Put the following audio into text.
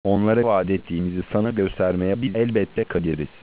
Onlara vaat ettiğimizi sana göstermeye biz elbette kaderiz.